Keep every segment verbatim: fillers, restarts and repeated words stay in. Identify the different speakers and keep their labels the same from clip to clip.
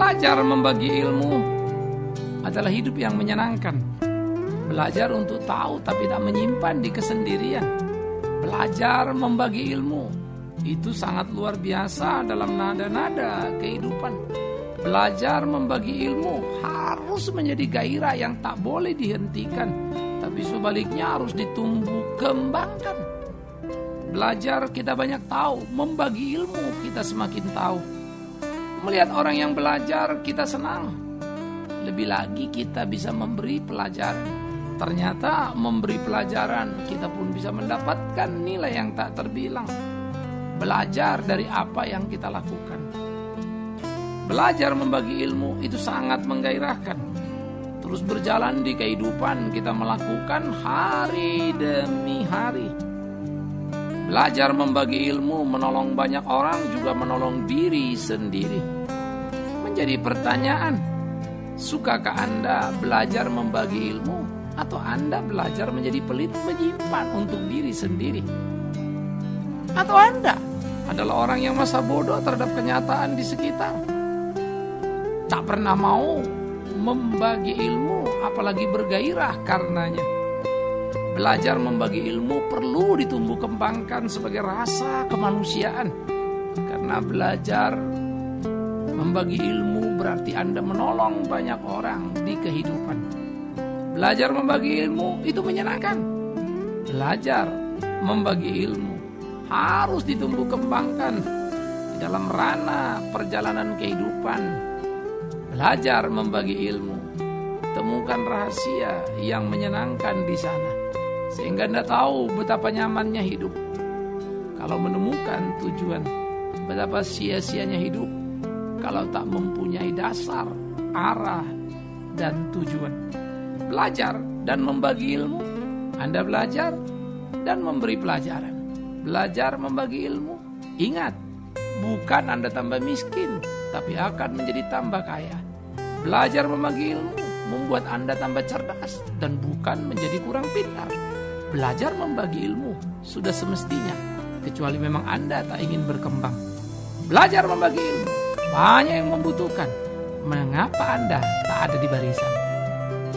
Speaker 1: Belajar membagi ilmu adalah hidup yang menyenangkan. Belajar untuk tahu tapi tak menyimpan di kesendirian. Belajar membagi ilmu itu sangat luar biasa dalam nada-nada kehidupan. Belajar membagi ilmu harus menjadi gairah yang tak boleh dihentikan, tapi sebaliknya harus ditumbuh kembangkan. Belajar kita banyak tahu, membagi ilmu kita semakin tahu. Melihat orang yang belajar kita senang. Lebih lagi kita bisa memberi pelajaran. Ternyata memberi pelajaran kita pun bisa mendapatkan nilai yang tak terbilang. Belajar dari apa yang kita lakukan. Belajar membagi ilmu itu sangat menggairahkan. Terus berjalan di kehidupan kita melakukan hari demi hari. Belajar membagi ilmu menolong banyak orang juga menolong diri sendiri. Menjadi pertanyaan, sukakah Anda belajar membagi ilmu atau Anda belajar menjadi pelit menyimpan untuk diri sendiri? Atau Anda adalah orang yang masa bodoh terhadap kenyataan di sekitar? Tak pernah mau membagi ilmu, apalagi bergairah karenanya. Belajar membagi ilmu perlu ditumbuh kembangkan sebagai rasa kemanusiaan. Karena belajar membagi ilmu berarti Anda menolong banyak orang di kehidupan. Belajar membagi ilmu itu menyenangkan. Belajar membagi ilmu harus ditumbuh kembangkan di dalam ranah perjalanan kehidupan. Belajar membagi ilmu, temukan rahasia yang menyenangkan di sana, sehingga Anda tahu betapa nyamannya hidup. Kalau menemukan tujuan, betapa sia-sianya hidup kalau tak mempunyai dasar, arah, dan tujuan. Belajar dan membagi ilmu, Anda belajar dan memberi pelajaran. Belajar membagi ilmu, ingat, bukan Anda tambah miskin, tapi akan menjadi tambah kaya. Belajar membagi ilmu membuat Anda tambah cerdas dan bukan menjadi kurang pintar. Belajar membagi ilmu sudah semestinya, kecuali memang Anda tak ingin berkembang. Belajar membagi ilmu banyak yang membutuhkan. Mengapa Anda tak ada di barisan?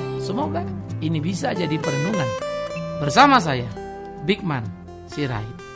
Speaker 1: Semoga ini bisa jadi perenungan bersama saya, Bigman Sirait.